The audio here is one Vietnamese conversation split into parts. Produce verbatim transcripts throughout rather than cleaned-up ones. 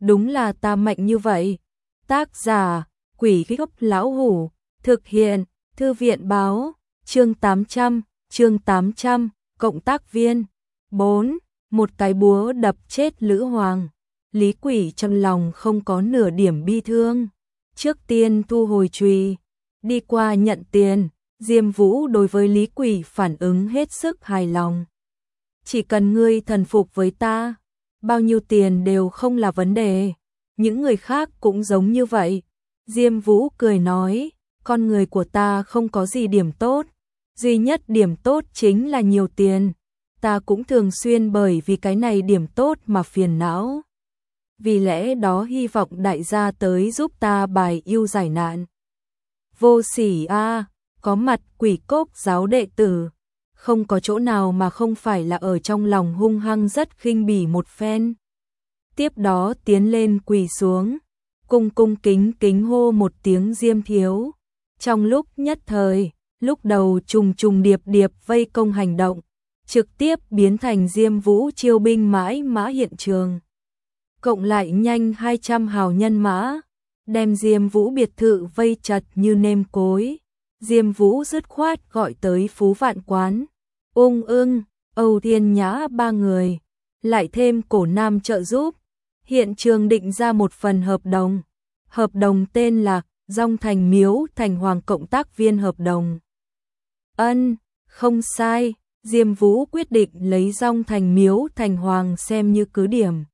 đúng là ta mạnh như vậy. Tác giả, Quỷ Gốc Lão Hủ, thực hiện, Thư viện báo, chương tám trăm, chương tám trăm, cộng tác viên. bốn. Một cái búa đập chết Lữ Hoàng. Lý Quỷ trong lòng không có nửa điểm bi thương. Trước tiên thu hồi chùy, đi qua nhận tiền, Diêm Vũ đối với Lý Quỷ phản ứng hết sức hài lòng. Chỉ cần ngươi thần phục với ta, bao nhiêu tiền đều không là vấn đề. Những người khác cũng giống như vậy. Diêm Vũ cười nói, con người của ta không có gì điểm tốt, duy nhất điểm tốt chính là nhiều tiền. Ta cũng thường xuyên bởi vì cái này điểm tốt mà phiền não. Vì lẽ đó hy vọng đại gia tới giúp ta bài yêu giải nạn. Vô sỉ a, có mặt Quỷ Cốc giáo đệ tử, không có chỗ nào mà không phải là ở trong lòng hung hăng rất khinh bỉ một phen. Tiếp đó tiến lên quỳ xuống, cung cung kính kính hô một tiếng Diêm thiếu. Trong lúc nhất thời, lúc đầu trùng trùng điệp điệp vây công hành động, trực tiếp biến thành Diêm Vũ chiêu binh mãi mã hiện trường. Cộng lại nhanh hai trăm hào nhân mã, đem Diêm Vũ biệt thự vây chặt như nêm cối. Diêm Vũ dứt khoát gọi tới Phú Vạn Quán, Ung Ưng, Âu Thiên Nhã ba người, lại thêm Cổ Nam trợ giúp. Hiện trường định ra một phần hợp đồng. Hợp đồng tên là Dong Thành Miếu Thành Hoàng cộng tác viên hợp đồng. Ân, không sai, Diêm Vũ quyết định lấy Dong Thành Miếu Thành Hoàng xem như cứ điểm.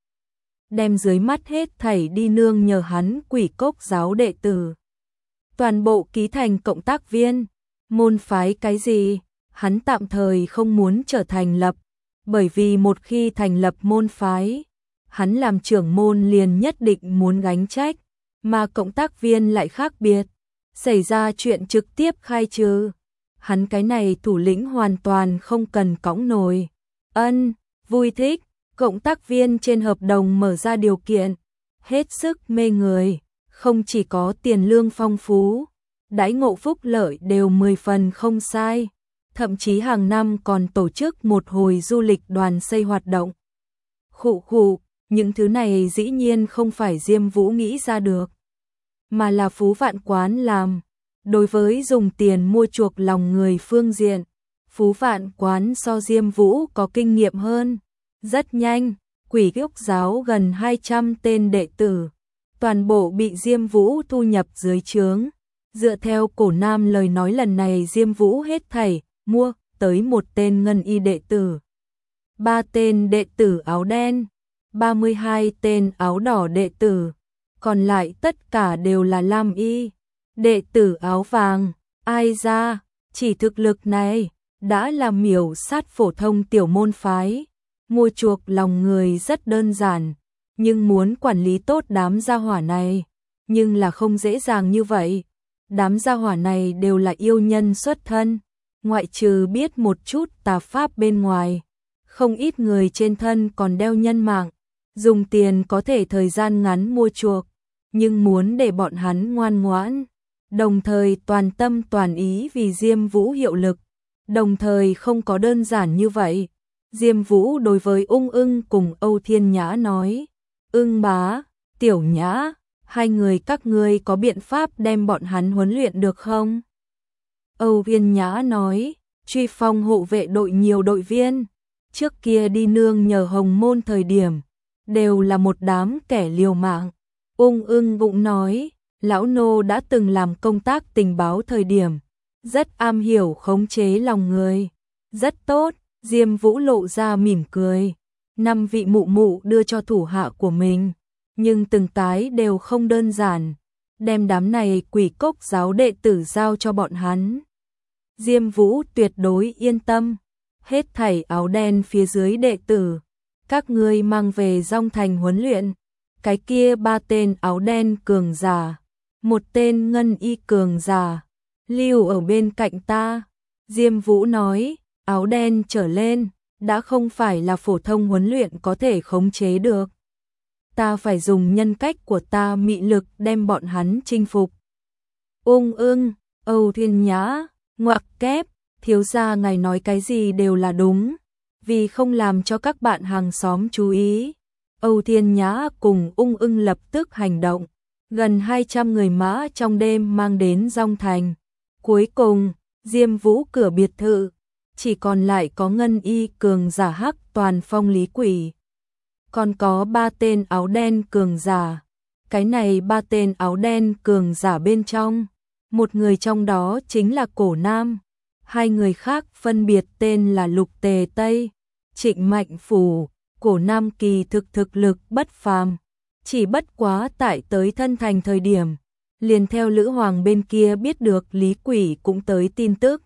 Đem dưới mắt hết thảy đi nương nhờ hắn Quỷ Cốc giáo đệ tử. Toàn bộ ký thành cộng tác viên, môn phái cái gì, hắn tạm thời không muốn trở thành lập, bởi vì một khi thành lập môn phái, hắn làm trưởng môn liền nhất định muốn gánh trách, mà cộng tác viên lại khác biệt, xảy ra chuyện trực tiếp khai trừ. Hắn cái này thủ lĩnh hoàn toàn không cần cõng nồi. Ân, vui thích, cộng tác viên trên hợp đồng mở ra điều kiện, hết sức mê người, không chỉ có tiền lương phong phú, đãi ngộ phúc lợi đều mười phần không sai, thậm chí hàng năm còn tổ chức một hồi du lịch đoàn xây hoạt động. Khụ khụ, những thứ này dĩ nhiên không phải Diêm Vũ nghĩ ra được, mà là Phú Vạn Quán làm. Đối với dùng tiền mua chuộc lòng người phương diện, Phú Vạn Quán so Diêm Vũ có kinh nghiệm hơn. Rất nhanh, Quỷ Cốc giáo gần hai trăm tên đệ tử, toàn bộ bị Diêm Vũ thu nhập dưới trướng. Dựa theo Cổ Nam lời nói, lần này Diêm Vũ hết thảy mua tới một tên ngân y đệ tử, ba tên đệ tử áo đen, ba mươi hai tên áo đỏ đệ tử, còn lại tất cả đều là lam y, đệ tử áo vàng. Ai ra, chỉ thực lực này đã là miểu sát phổ thông tiểu môn phái. Mua chuộc lòng người rất đơn giản, nhưng muốn quản lý tốt đám gia hỏa này, nhưng là không dễ dàng như vậy. Đám gia hỏa này đều là yêu nhân xuất thân, ngoại trừ biết một chút tà pháp bên ngoài, không ít người trên thân còn đeo nhân mạng, dùng tiền có thể thời gian ngắn mua chuộc, nhưng muốn để bọn hắn ngoan ngoãn, đồng thời toàn tâm toàn ý vì Diêm Vũ hiệu lực, đồng thời không có đơn giản như vậy. Diêm Vũ đối với Ung Ưng cùng Âu Thiên Nhã nói, Ưng bá, Tiểu Nhã, hai người các ngươi có biện pháp đem bọn hắn huấn luyện được không? Âu Thiên Nhã nói, Truy Phong hộ vệ đội nhiều đội viên, trước kia đi nương nhờ Hồng Môn thời điểm, đều là một đám kẻ liều mạng. Ung Ưng bụng nói, lão nô đã từng làm công tác tình báo thời điểm, rất am hiểu khống chế lòng người, rất tốt. Diêm Vũ lộ ra mỉm cười, năm vị mụ mụ đưa cho thủ hạ của mình, nhưng từng cái đều không đơn giản, đem đám này Quỷ Cốc giáo đệ tử giao cho bọn hắn. Diêm Vũ tuyệt đối yên tâm, hết thảy áo đen phía dưới đệ tử, các ngươi mang về Dong Thành huấn luyện, cái kia ba tên áo đen cường giả, một tên ngân y cường giả, lưu ở bên cạnh ta. Diêm Vũ nói, áo đen trở lên, đã không phải là phổ thông huấn luyện có thể khống chế được. Ta phải dùng nhân cách của ta mị lực đem bọn hắn chinh phục. Ung Ưng, Âu Thiên Nhã, ngoặc kép, thiếu gia ngài nói cái gì đều là đúng, vì không làm cho các bạn hàng xóm chú ý, Âu Thiên Nhã cùng Ung Ưng lập tức hành động. Gần hai trăm người mã trong đêm mang đến Dong Thành. Cuối cùng, Diêm Vũ cửa biệt thự, chỉ còn lại có Ngân Y cường giả Hắc Toàn Phong Lý Quỷ. Còn có ba tên áo đen cường giả. Cái này ba tên áo đen cường giả bên trong, một người trong đó chính là Cổ Nam, hai người khác phân biệt tên là Lục Tề Tây, Trịnh Mạnh Phủ. Cổ Nam kỳ thực thực lực bất phàm, chỉ bất quá tại tới thân thành thời điểm, liền theo Lữ Hoàng bên kia biết được Lý Quỷ cũng tới tin tức.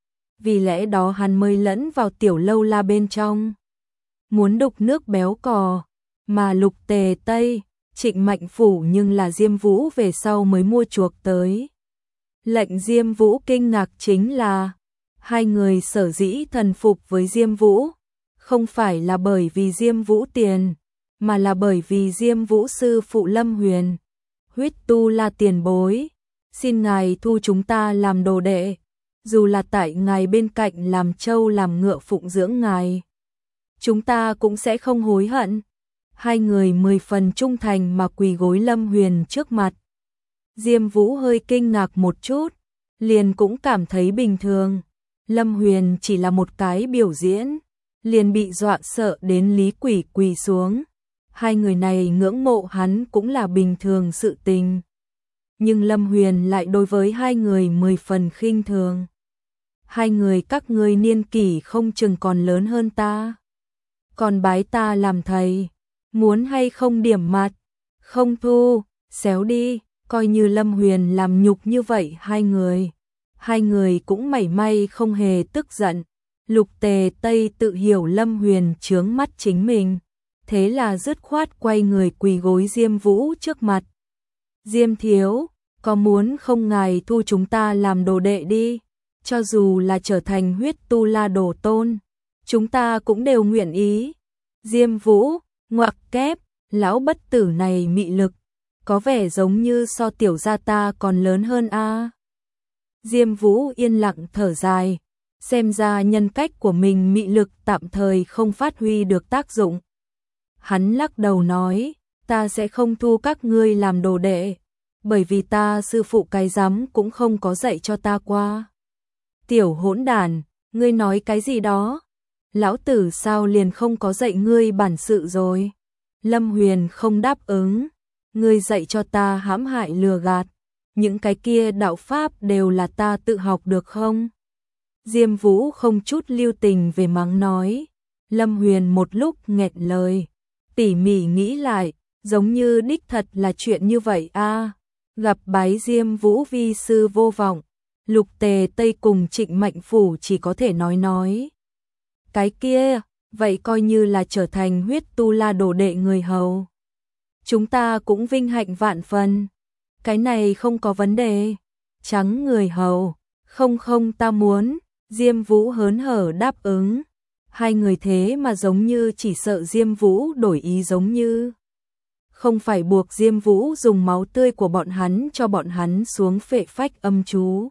Vì lẽ đó hắn mới lẫn vào tiểu lâu la bên trong, muốn đục nước béo cò, mà Lục Tề Tây, Trịnh Mạnh Phủ nhưng là Diêm Vũ về sau mới mua chuộc tới. Lệnh Diêm Vũ kinh ngạc chính là, hai người sở dĩ thần phục với Diêm Vũ, không phải là bởi vì Diêm Vũ tiền, mà là bởi vì Diêm Vũ sư phụ Lâm Huyền, huyết tu la tiền bối, xin ngài thu chúng ta làm đồ đệ, dù là tại ngài bên cạnh làm trâu làm ngựa phụng dưỡng ngài, chúng ta cũng sẽ không hối hận. Hai người mười phần trung thành mà quỳ gối Lâm Huyền trước mặt. Diêm Vũ hơi kinh ngạc một chút, liền cũng cảm thấy bình thường. Lâm Huyền chỉ là một cái biểu diễn, liền bị dọa sợ đến Lý Quỷ quỳ xuống. Hai người này ngưỡng mộ hắn cũng là bình thường sự tình. Nhưng Lâm Huyền lại đối với hai người mười phần khinh thường. Hai người các ngươi niên kỷ không chừng còn lớn hơn ta, còn bái ta làm thầy, muốn hay không điểm mặt, không thu, xéo đi. Coi như Lâm Huyền làm nhục như vậy hai người, hai người cũng mảy may không hề tức giận. Lục Tề Tây tự hiểu Lâm Huyền chướng mắt chính mình, thế là dứt khoát quay người quỳ gối Diêm Vũ trước mặt. Diêm thiếu, có muốn không ngài thu chúng ta làm đồ đệ đi, cho dù là trở thành huyết tu la đồ tôn, chúng ta cũng đều nguyện ý. Diêm Vũ, ngoặc kép, lão bất tử này mị lực, có vẻ giống như so tiểu gia ta còn lớn hơn a. À. Diêm Vũ yên lặng thở dài, xem ra nhân cách của mình mị lực tạm thời không phát huy được tác dụng. Hắn lắc đầu nói, ta sẽ không thu các ngươi làm đồ đệ, bởi vì ta sư phụ cái rắm cũng không có dạy cho ta qua. Tiểu hỗn đản, ngươi nói cái gì đó? Lão tử sao liền không có dạy ngươi bản sự rồi? Lâm Huyền không đáp ứng. Ngươi dạy cho ta hãm hại lừa gạt, những cái kia đạo pháp đều là ta tự học được không? Diêm Vũ không chút lưu tình về mắng nói. Lâm Huyền một lúc nghẹn lời, tỉ mỉ nghĩ lại, giống như đích thật là chuyện như vậy a. À. Gặp bái Diêm Vũ vi sư vô vọng, Lục Tề Tây cùng Trịnh Mạnh Phủ chỉ có thể nói nói. Cái kia, vậy coi như là trở thành huyết tu la đồ đệ người hầu. Chúng ta cũng vinh hạnh vạn phần. Cái này không có vấn đề. Trắng người hầu. Không không ta muốn. Diêm Vũ hớn hở đáp ứng. Hai người thế mà giống như chỉ sợ Diêm Vũ đổi ý giống như. Không phải buộc Diêm Vũ dùng máu tươi của bọn hắn cho bọn hắn xuống phệ phách âm chú.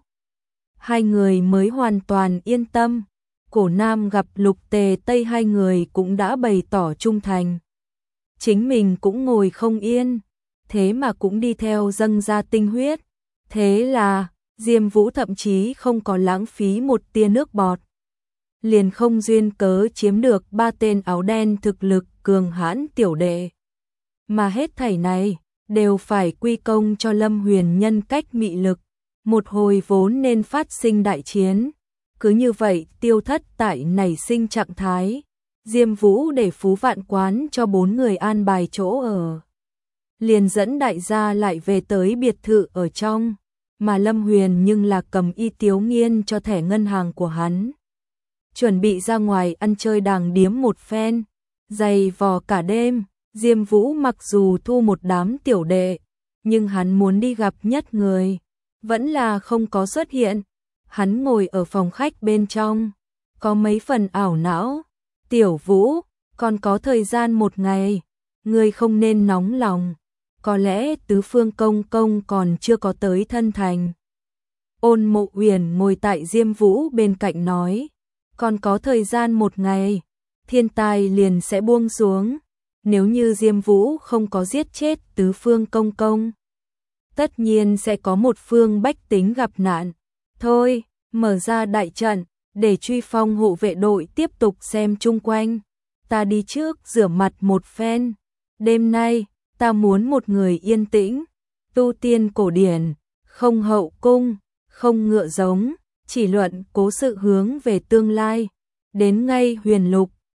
Hai người mới hoàn toàn yên tâm. Cổ Nam gặp Lục Tề Tây hai người cũng đã bày tỏ trung thành. Chính mình cũng ngồi không yên, thế mà cũng đi theo dâng ra tinh huyết. Thế là, Diêm Vũ thậm chí không có lãng phí một tia nước bọt. Liền không duyên cớ chiếm được ba tên áo đen thực lực cường hãn tiểu đệ. Mà hết thảy này, đều phải quy công cho Lâm Huyền nhân cách mị lực. Một hồi vốn nên phát sinh đại chiến. Cứ như vậy tiêu thất tại nảy sinh trạng thái. Diêm Vũ để Phú Vạn Quán cho bốn người an bài chỗ ở. Liền dẫn đại gia lại về tới biệt thự ở trong, mà Lâm Huyền nhưng là cầm Y Tiếu Nghiên cho thẻ ngân hàng của hắn. Chuẩn bị ra ngoài ăn chơi đàng điếm một phen, dày vò cả đêm. Diêm Vũ mặc dù thu một đám tiểu đệ, nhưng hắn muốn đi gặp nhất người, vẫn là không có xuất hiện. Hắn ngồi ở phòng khách bên trong, có mấy phần ảo não. Tiểu Vũ, còn có thời gian một ngày, ngươi không nên nóng lòng, có lẽ Tứ Phương công công còn chưa có tới thân thành. Ôn Mộ Uyển ngồi tại Diêm Vũ bên cạnh nói, còn có thời gian một ngày, thiên tai liền sẽ buông xuống, Nếu như Diêm Vũ không có giết chết tứ phương công công, tất nhiên sẽ có một phương bách tính gặp nạn. Thôi, mở ra đại trận, để Truy Phong hộ vệ đội tiếp tục xem chung quanh. Ta đi trước rửa mặt một phen. Đêm nay, ta muốn một người yên tĩnh, tu tiên cổ điển, không hậu cung, không ngựa giống, chỉ luận cố sự hướng về tương lai. Đến ngay Huyền Lục,